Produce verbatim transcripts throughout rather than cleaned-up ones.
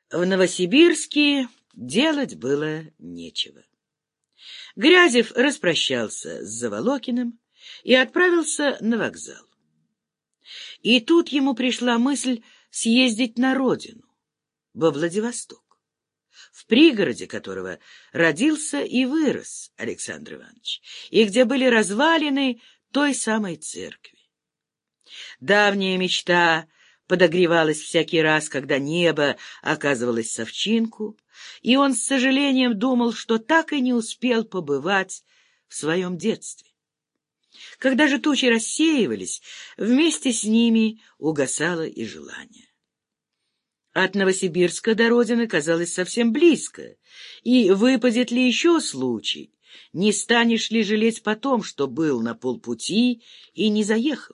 В Новосибирске делать было нечего. Грязев распрощался с Заволокиным и отправился на вокзал. И тут ему пришла мысль съездить на родину, во Владивосток, в пригороде которого родился и вырос Александр Иванович, и где были развалины той самой церкви. Давняя мечта подогревалась всякий раз, когда небо оказывалось совчинку, и он с сожалением думал, что так и не успел побывать в своем детстве. Когда же тучи рассеивались, вместе с ними угасало и желание. От Новосибирска до родины казалось совсем близко, и выпадет ли еще случай, не станешь ли жалеть потом, что был на полпути и не заехал.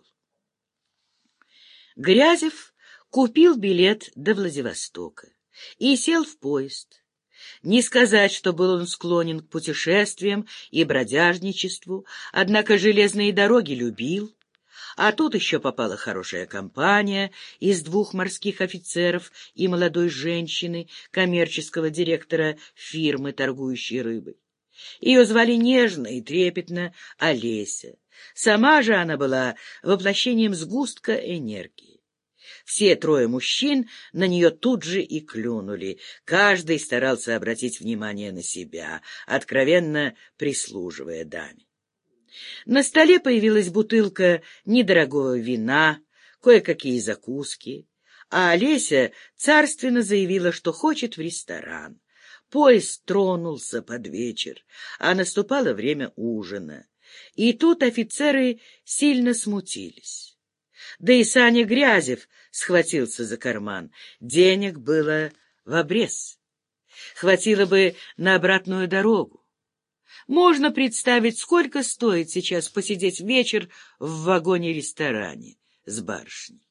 Грязев купил билет до Владивостока и сел в поезд. Не сказать, что был он склонен к путешествиям и бродяжничеству, однако железные дороги любил, а тут еще попала хорошая компания из двух морских офицеров и молодой женщины, коммерческого директора фирмы, торгующей рыбой. Ее звали нежно и трепетно Олеся. Сама же она была воплощением сгустка энергии. Все трое мужчин на нее тут же и клюнули. Каждый старался обратить внимание на себя, откровенно прислуживая даме. На столе появилась бутылка недорогого вина, кое-какие закуски, а Олеся царственно заявила, что хочет в ресторан. Поезд тронулся под вечер, а наступало время ужина. И тут офицеры сильно смутились. Да и Саня Грязев схватился за карман. Денег было в обрез. Хватило бы на обратную дорогу. Можно представить, сколько стоит сейчас посидеть вечер в вагоне-ресторане с барышней.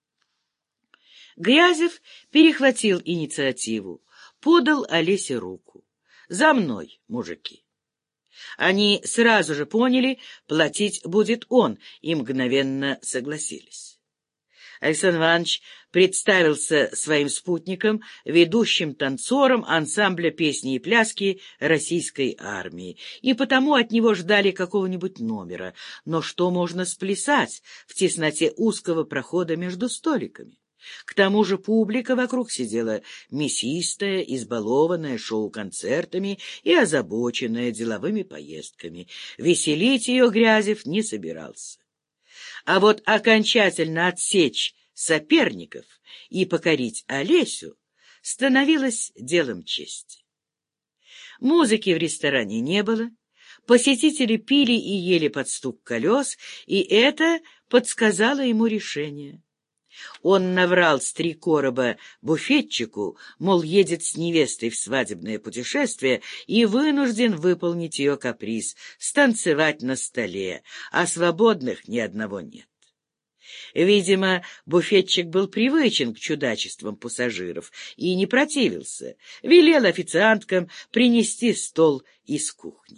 Грязев перехватил инициативу, подал Олесе руку. «За мной, мужики!» Они сразу же поняли, платить будет он, и мгновенно согласились. Александр Иванович представился своим спутником, ведущим танцором ансамбля песни и пляски российской армии, и потому от него ждали какого-нибудь номера. Но что можно сплясать в тесноте узкого прохода между столиками? К тому же публика вокруг сидела мясистая, избалованная шоу-концертами и озабоченная деловыми поездками. Веселить ее Грязев не собирался. А вот окончательно отсечь соперников и покорить Олесю становилось делом чести. Музыки в ресторане не было, посетители пили и ели под стук колес, и это подсказало ему решение. Он наврал с три короба буфетчику, мол, едет с невестой в свадебное путешествие и вынужден выполнить ее каприз — станцевать на столе, а свободных ни одного нет. Видимо, буфетчик был привычен к чудачествам пассажиров и не противился, велел официанткам принести стол из кухни.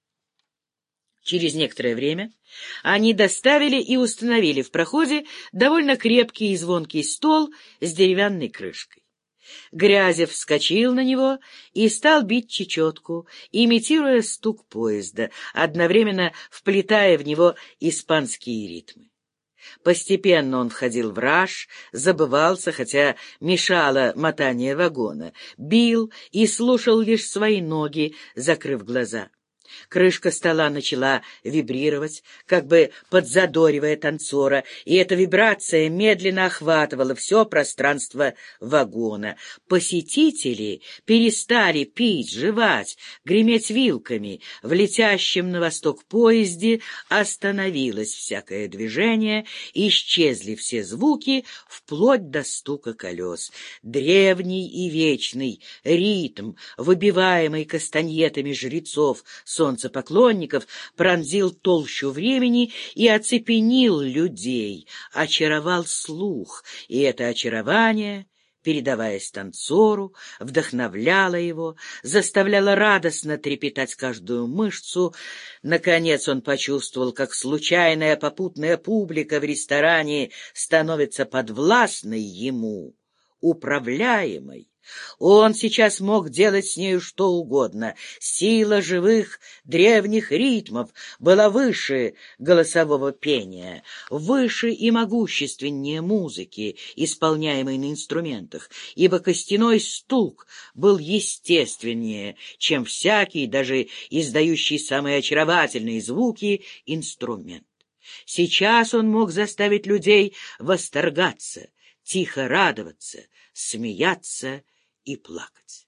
Через некоторое время они доставили и установили в проходе довольно крепкий и звонкий стол с деревянной крышкой. Грязев вскочил на него и стал бить чечетку, имитируя стук поезда, одновременно вплетая в него испанские ритмы. Постепенно он входил в раж, забывался, хотя мешало мотание вагона, бил и слушал лишь свои ноги, закрыв глаза. Крышка стола начала вибрировать, как бы подзадоривая танцора, и эта вибрация медленно охватывала все пространство вагона. Посетители перестали пить, жевать, греметь вилками. В летящем на восток поезде остановилось всякое движение, исчезли все звуки, вплоть до стука колес. Древний и вечный ритм, выбиваемый кастаньетами жрецов, солнцепоклонников, пронзил толщу времени и оцепенил людей, очаровал слух, и это очарование, передаваясь танцору, вдохновляло его, заставляло радостно трепетать каждую мышцу. Наконец он почувствовал, как случайная попутная публика в ресторане становится подвластной ему, управляемой, Он сейчас мог делать с нею что угодно. Сила живых древних ритмов была выше голосового пения, выше и могущественнее музыки, исполняемой на инструментах, ибо костяной стук был естественнее, чем всякий, даже издающий самые очаровательные звуки, инструмент. Сейчас он мог заставить людей восторгаться, тихо радоваться, смеяться и плакать.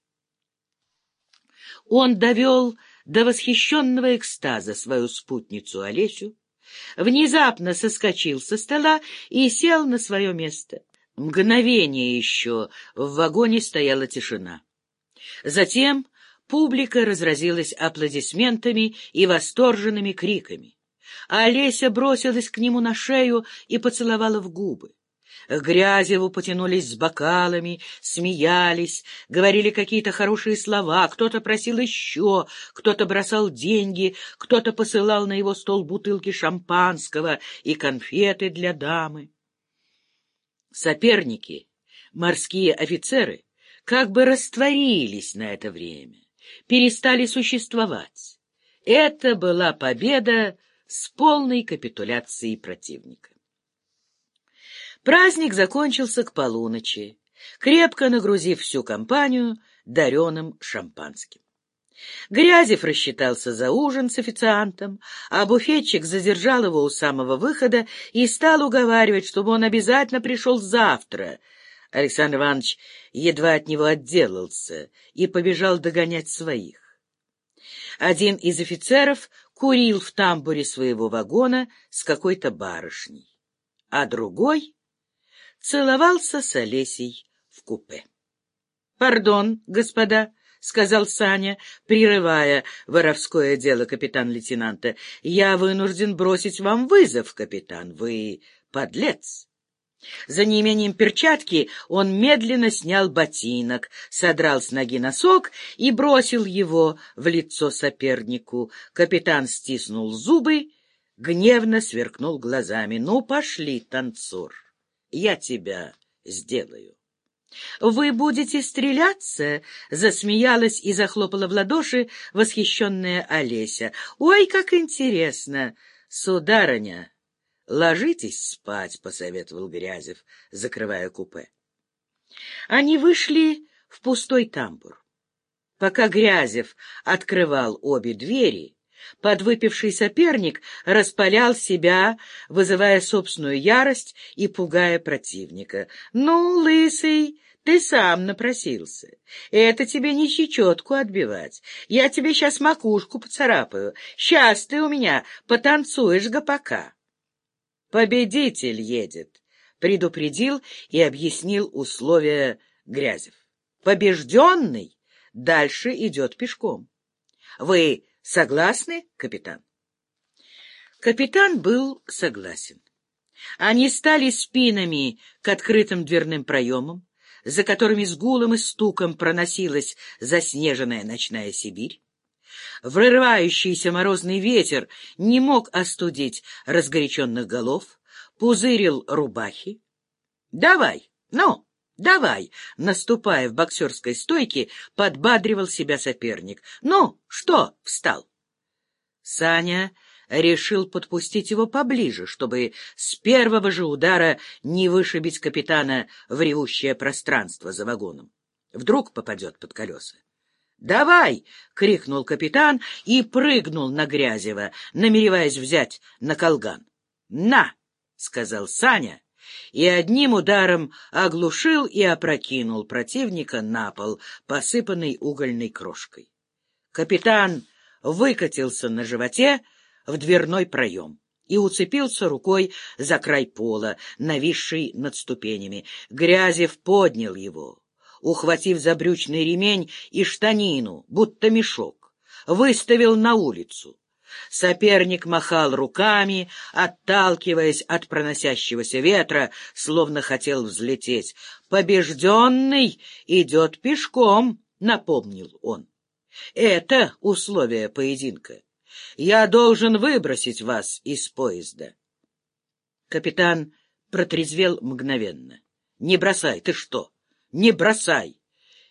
Он довел до восхищенного экстаза свою спутницу Олесю, внезапно соскочил со стола и сел на свое место. Мгновение еще в вагоне стояла тишина. Затем публика разразилась аплодисментами и восторженными криками. А Олеся бросилась к нему на шею и поцеловала в губы. К Грязеву потянулись с бокалами, смеялись, говорили какие-то хорошие слова, кто-то просил еще, кто-то бросал деньги, кто-то посылал на его стол бутылки шампанского и конфеты для дамы. Соперники, морские офицеры, как бы растворились на это время, перестали существовать. Это была победа с полной капитуляцией противника. Праздник закончился к полуночи, крепко нагрузив всю компанию дареным шампанским. Грязев рассчитался за ужин с официантом, а буфетчик задержал его у самого выхода и стал уговаривать, чтобы он обязательно пришел завтра. Александр Иванович едва от него отделался и побежал догонять своих. Один из офицеров курил в тамбуре своего вагона с какой-то барышней, а другой целовался с Олесей в купе. — Пардон, господа, — сказал Саня, прерывая воровское дело капитан-лейтенанта, — я вынужден бросить вам вызов, капитан. Вы подлец. За неимением перчатки он медленно снял ботинок, содрал с ноги носок и бросил его в лицо сопернику. Капитан стиснул зубы, гневно сверкнул глазами. — Ну, пошли, танцор. Я тебя сделаю. — Вы будете стреляться? — засмеялась и захлопала в ладоши восхищенная Олеся. — Ой, как интересно! — Сударыня, ложитесь спать, — посоветовал Грязев, закрывая купе. Они вышли в пустой тамбур. Пока Грязев открывал обе двери, подвыпивший соперник распалял себя, вызывая собственную ярость и пугая противника. — Ну, лысый, ты сам напросился. Это тебе не щечетку отбивать. Я тебе сейчас макушку поцарапаю. Сейчас ты у меня потанцуешь гопака. — Победитель едет, — предупредил и объяснил условия Грязев. Побежденный дальше идет пешком. Вы согласны, капитан? Капитан был согласен. Они стали спинами к открытым дверным проемам, за которыми с гулом и стуком проносилась заснеженная ночная Сибирь. Врывающийся морозный ветер не мог остудить разгоряченных голов, пузырил рубахи. — Давай, ну! «Давай!» — наступая в боксерской стойке, подбадривал себя соперник. «Ну, что встал?» Саня решил подпустить его поближе, чтобы с первого же удара не вышибить капитана в ревущее пространство за вагоном. Вдруг попадет под колеса. «Давай!» — крикнул капитан и прыгнул на Грязева, намереваясь взять на колган. «На!» — сказал Саня, и одним ударом оглушил и опрокинул противника на пол, посыпанный угольной крошкой. Капитан выкатился на животе в дверной проем и уцепился рукой за край пола, нависший над ступенями. Грязев поднял его, ухватив за брючный ремень и штанину, будто мешок, выставил на улицу. Соперник махал руками, отталкиваясь от проносящегося ветра, словно хотел взлететь. «Побежденный идет пешком», — напомнил он. «Это условие поединка. Я должен выбросить вас из поезда». Капитан протрезвел мгновенно. «Не бросай, ты что? Не бросай!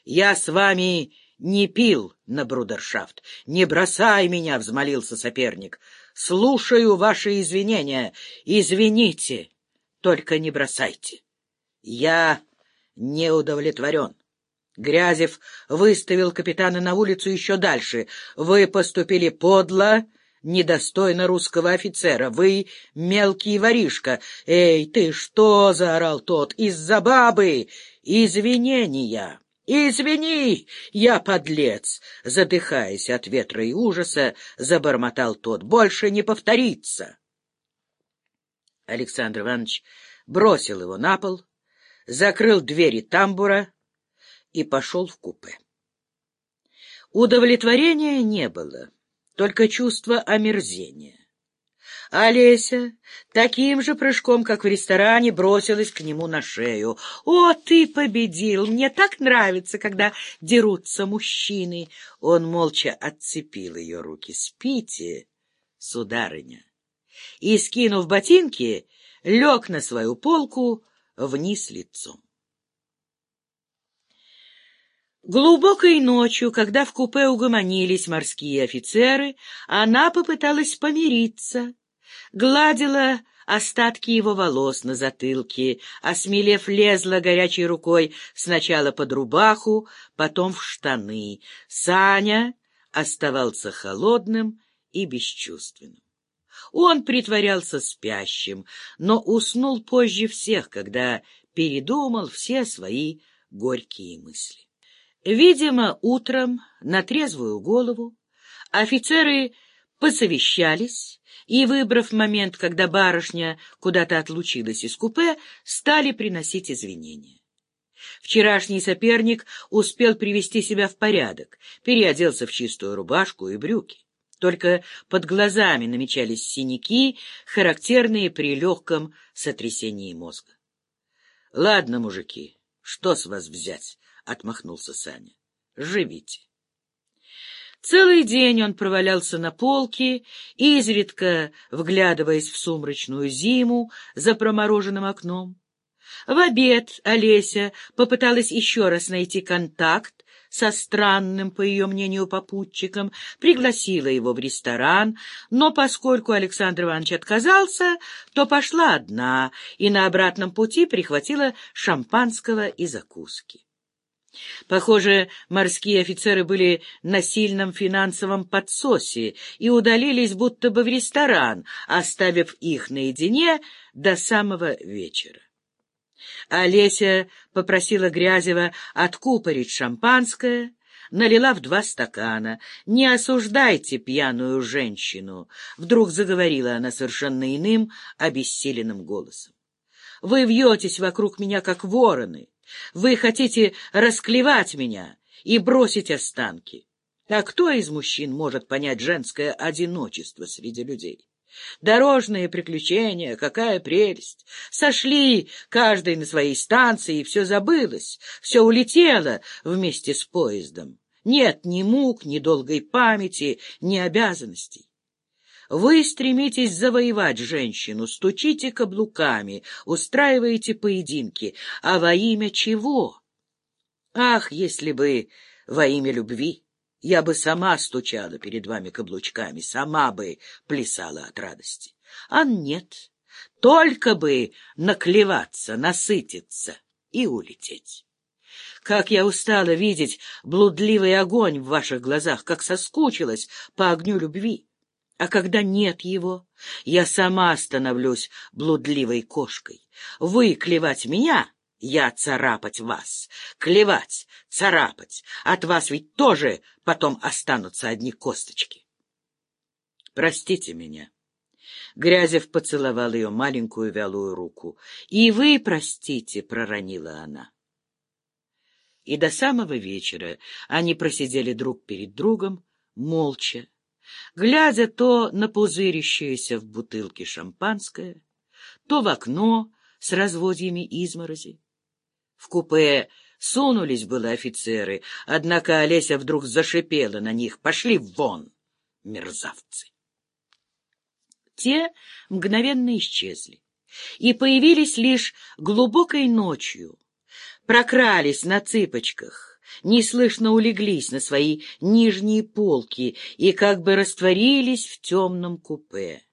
Я с вами не пил на брудершафт. Не бросай меня, — взмолился соперник. Слушаю ваши извинения. Извините, только не бросайте. Я не удовлетворен. Грязев выставил капитана на улицу еще дальше. Вы поступили подло, недостойно русского офицера. Вы мелкий воришка. Эй, ты что? — заорал тот. Из-за бабы. Извинения. Извини, я подлец. Задыхаясь от ветра и ужаса, забормотал тот. Больше не повторится. Александр Иванович бросил его на пол, закрыл двери тамбура и пошел в купе. Удовлетворения не было, только чувство омерзения. Олеся таким же прыжком, как в ресторане, бросилась к нему на шею. «О, ты победил! Мне так нравится, когда дерутся мужчины!» Он молча отцепил ее руки. «Спите, сударыня!» И, скинув ботинки, лег на свою полку вниз лицом. Глубокой ночью, когда в купе угомонились морские офицеры, она попыталась помириться, гладила остатки его волос на затылке, осмелев, лезла горячей рукой сначала под рубаху, потом в штаны. Саня оставался холодным и бесчувственным. Он притворялся спящим, но уснул позже всех, когда передумал все свои горькие мысли. Видимо, утром на трезвую голову офицеры посовещались и, выбрав момент, когда барышня куда-то отлучилась из купе, стали приносить извинения. Вчерашний соперник успел привести себя в порядок, переоделся в чистую рубашку и брюки. Только под глазами намечались синяки, характерные при легком сотрясении мозга. — Ладно, мужики, что с вас взять? — отмахнулся Саня. — Живите. Целый день он провалялся на полке, изредка вглядываясь в сумрачную зиму за промороженным окном. В обед Олеся попыталась еще раз найти контакт со странным, по ее мнению, попутчиком, пригласила его в ресторан, но поскольку Александр Иванович отказался, то пошла одна и на обратном пути прихватила шампанского и закуски. Похоже, морские офицеры были на сильном финансовом подсосе и удалились будто бы в ресторан, оставив их наедине до самого вечера. Олеся попросила Грязева откупорить шампанское, налила в два стакана. «Не осуждайте пьяную женщину», — вдруг заговорила она совершенно иным, обессиленным голосом. «Вы вьетесь вокруг меня, как вороны. Вы хотите расклевать меня и бросить останки. А кто из мужчин может понять женское одиночество среди людей? Дорожные приключения, какая прелесть! Сошли каждый на своей станции, и все забылось, все улетело вместе с поездом. Нет ни мук, ни долгой памяти, ни обязанностей. Вы стремитесь завоевать женщину, стучите каблуками, устраиваете поединки. А во имя чего? Ах, если бы во имя любви! Я бы сама стучала перед вами каблучками, сама бы плясала от радости. А нет, только бы наклеваться, насытиться и улететь. Как я устала видеть блудливый огонь в ваших глазах, как соскучилась по огню любви. А когда нет его, я сама становлюсь блудливой кошкой. Вы клевать меня, я царапать вас. Клевать, царапать. От вас ведь тоже потом останутся одни косточки. Простите меня. Грязев поцеловал ее маленькую вялую руку. И вы простите, проронила она. И до самого вечера они просидели друг перед другом, молча, глядя то на пузырящееся в бутылке шампанское, то в окно с разводьями изморози. В купе сунулись было офицеры, однако Олеся вдруг зашипела на них: «Пошли вон, мерзавцы!» Те мгновенно исчезли и появились лишь глубокой ночью, прокрались на цыпочках неслышно улеглись на свои нижние полки и как бы растворились в темном купе.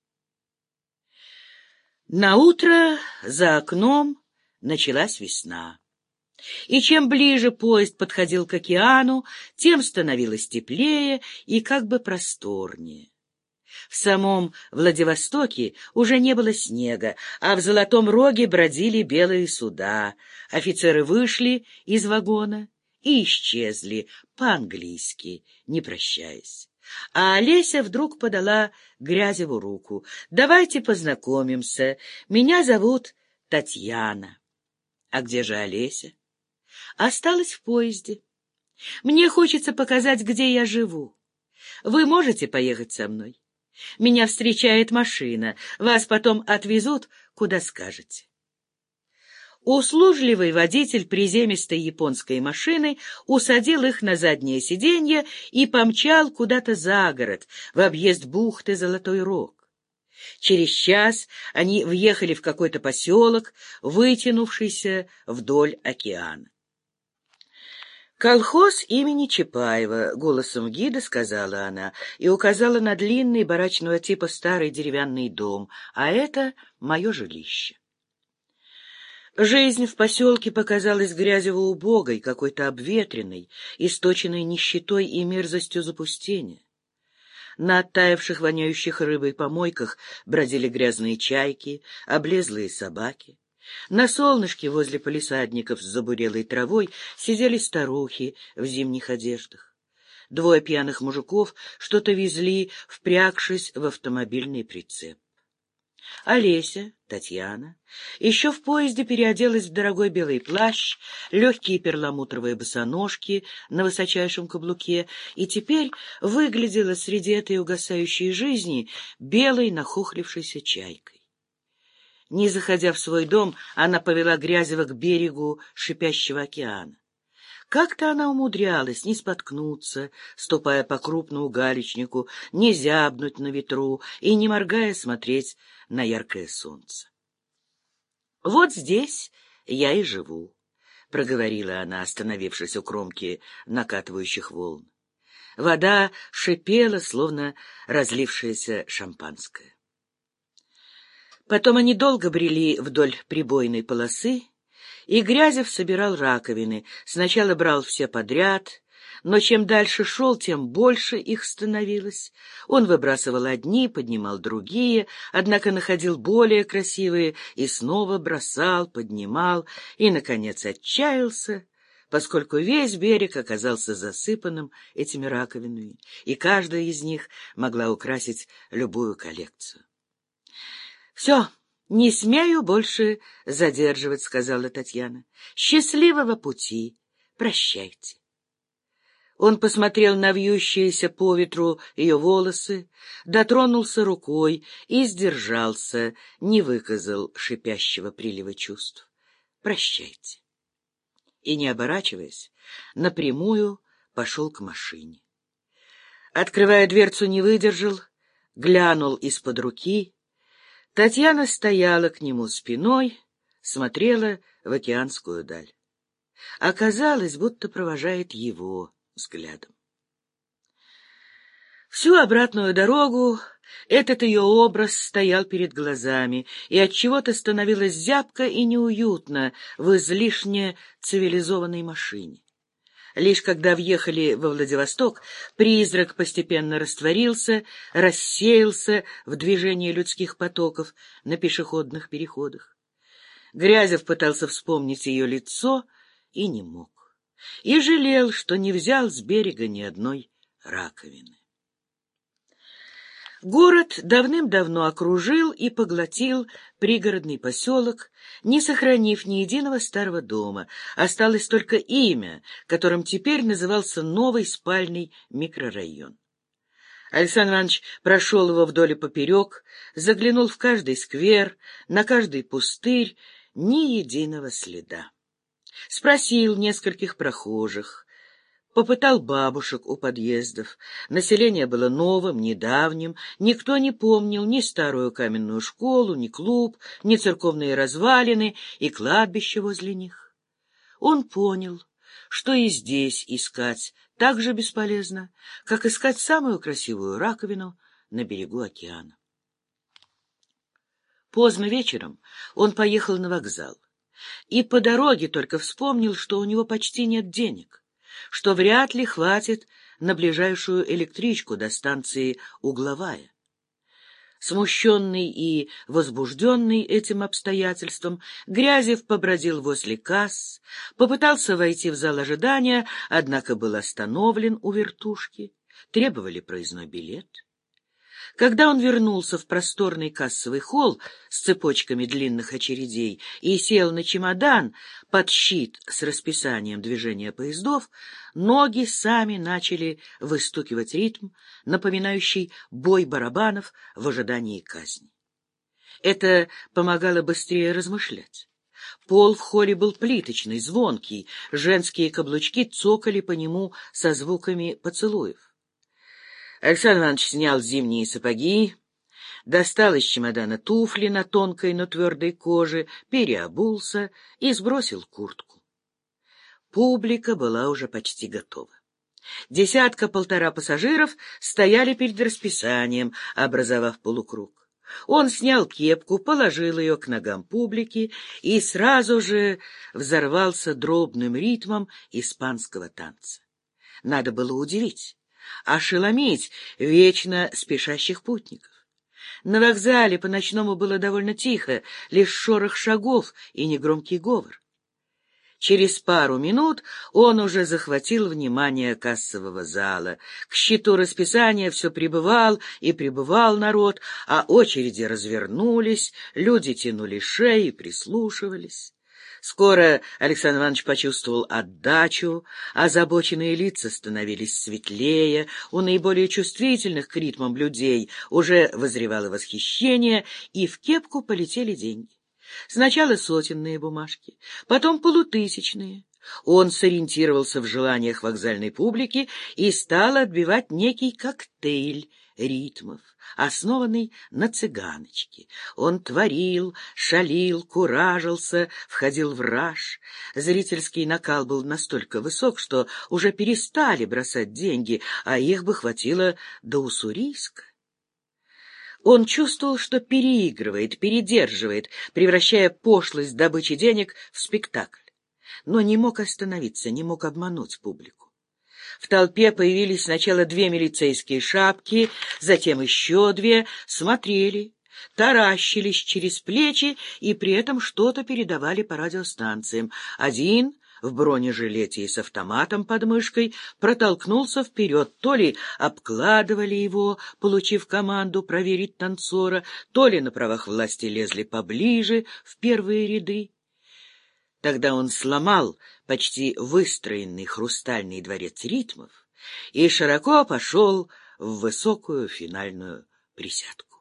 Наутро за окном началась весна. И чем ближе поезд подходил к океану, тем становилось теплее и как бы просторнее. В самом Владивостоке уже не было снега, а в Золотом Роге бродили белые суда. Офицеры вышли из вагона и исчезли по-английски, не прощаясь. А Олеся вдруг подала Грязеву руку. «Давайте познакомимся. Меня зовут Татьяна». «А где же Олеся?» «Осталась в поезде. Мне хочется показать, где я живу. Вы можете поехать со мной? Меня встречает машина. Вас потом отвезут, куда скажете». Услужливый водитель приземистой японской машины усадил их на заднее сиденье и помчал куда-то за город, в объезд бухты Золотой Рог. Через час они въехали в какой-то поселок, вытянувшийся вдоль океана. «Колхоз имени Чапаева», — голосом гида сказала она и указала на длинный барачного типа старый деревянный дом, а это мое жилище. Жизнь в поселке показалась Грязеву убогой, какой-то обветренной, источенной нищетой и мерзостью запустения. На оттаивших, воняющих рыбой помойках бродили грязные чайки, облезлые собаки. На солнышке возле палисадников с забурелой травой сидели старухи в зимних одеждах. Двое пьяных мужиков что-то везли, впрягшись в автомобильный прицеп. Олеся, Татьяна, еще в поезде переоделась в дорогой белый плащ, легкие перламутровые босоножки на высочайшем каблуке и теперь выглядела среди этой угасающей жизни белой нахохлившейся чайкой. Не заходя в свой дом, она повела Грязева к берегу шипящего океана. Как-то она умудрялась не споткнуться, ступая по крупному галечнику, не зябнуть на ветру и, не моргая, смотреть на яркое солнце. «Вот здесь я и живу», — проговорила она, остановившись у кромки накатывающих волн. Вода шипела, словно разлившееся шампанское. Потом они долго брели вдоль прибойной полосы, и Грязев собирал раковины. Сначала брал все подряд, но чем дальше шел, тем больше их становилось. Он выбрасывал одни, поднимал другие, однако находил более красивые и снова бросал, поднимал и, наконец, отчаялся, поскольку весь берег оказался засыпанным этими раковинами, и каждая из них могла украсить любую коллекцию. «Все, не смею больше задерживать», — сказала Татьяна. «Счастливого пути! Прощайте». Он посмотрел на вьющиеся по ветру ее волосы, дотронулся рукой и сдержался, не выказал шипящего прилива чувств. «Прощайте». И, не оборачиваясь, напрямую пошел к машине. Открывая дверцу, не выдержал, глянул из-под руки. Татьяна стояла к нему спиной, смотрела в океанскую даль. Оказалось, будто провожает его взглядом. Всю обратную дорогу этот ее образ стоял перед глазами, и отчего-то становилось зябко и неуютно в излишне цивилизованной машине. Лишь когда въехали во Владивосток, призрак постепенно растворился, рассеялся в движении людских потоков на пешеходных переходах. Грязев пытался вспомнить ее лицо и не мог. И жалел, что не взял с берега ни одной раковины. Город давным-давно окружил и поглотил пригородный поселок, не сохранив ни единого старого дома. Осталось только имя, которым теперь назывался новый спальный микрорайон. Александр Иванович прошел его вдоль и поперек, заглянул в каждый сквер, на каждый пустырь, ни единого следа. Спросил нескольких прохожих, попытал бабушек у подъездов. Население было новым, недавним, никто не помнил ни старую каменную школу, ни клуб, ни церковные развалины и кладбище возле них. Он понял, что и здесь искать так же бесполезно, как искать самую красивую раковину на берегу океана. Поздно вечером он поехал на вокзал и по дороге только вспомнил, что у него почти нет денег, что вряд ли хватит на ближайшую электричку до станции Угловая. Смущенный и возбужденный этим обстоятельством, Грязев побродил возле касс, попытался войти в зал ожидания, однако был остановлен у вертушки, требовали проездной билет. Когда он вернулся в просторный кассовый холл с цепочками длинных очередей и сел на чемодан под щит с расписанием движения поездов, ноги сами начали выстукивать ритм, напоминающий бой барабанов в ожидании казни. Это помогало быстрее размышлять. Пол в холле был плиточный, звонкий, женские каблучки цокали по нему со звуками поцелуев. Александр Иванович снял зимние сапоги, достал из чемодана туфли на тонкой, но твердой коже, переобулся и сбросил куртку. Публика была уже почти готова. Десятка-полтора пассажиров стояли перед расписанием, образовав полукруг. Он снял кепку, положил ее к ногам публики и сразу же взорвался дробным ритмом испанского танца. Надо было удивить, ошеломить вечно спешащих путников. На вокзале по-ночному было довольно тихо, лишь шорох шагов и негромкий говор. Через пару минут он уже захватил внимание кассового зала. К счету расписания все прибывал и прибывал народ, а очереди развернулись, люди тянули шеи и прислушивались. Скоро Александр Иванович почувствовал отдачу, озабоченные лица становились светлее, у наиболее чувствительных к ритмам людей уже возревало восхищение, и в кепку полетели деньги. Сначала сотенные бумажки, потом полутысячные. Он сориентировался в желаниях вокзальной публики и стал отбивать некий коктейль ритмов, основанный на цыганочке. Он творил, шалил, куражился, входил в раж. Зрительский накал был настолько высок, что уже перестали бросать деньги, а их бы хватило до Уссурийска. Он чувствовал, что переигрывает, передерживает, превращая пошлость добычи денег в спектакль, но не мог остановиться, не мог обмануть публику. В толпе появились сначала две милицейские шапки, затем еще две, смотрели, таращились через плечи и при этом что-то передавали по радиостанциям. Один в бронежилете и с автоматом под мышкой протолкнулся вперед, то ли обкладывали его, получив команду проверить танцора, то ли на правах власти лезли поближе в первые ряды. Тогда он сломал почти выстроенный хрустальный дворец ритмов и широко пошел в высокую финальную присядку.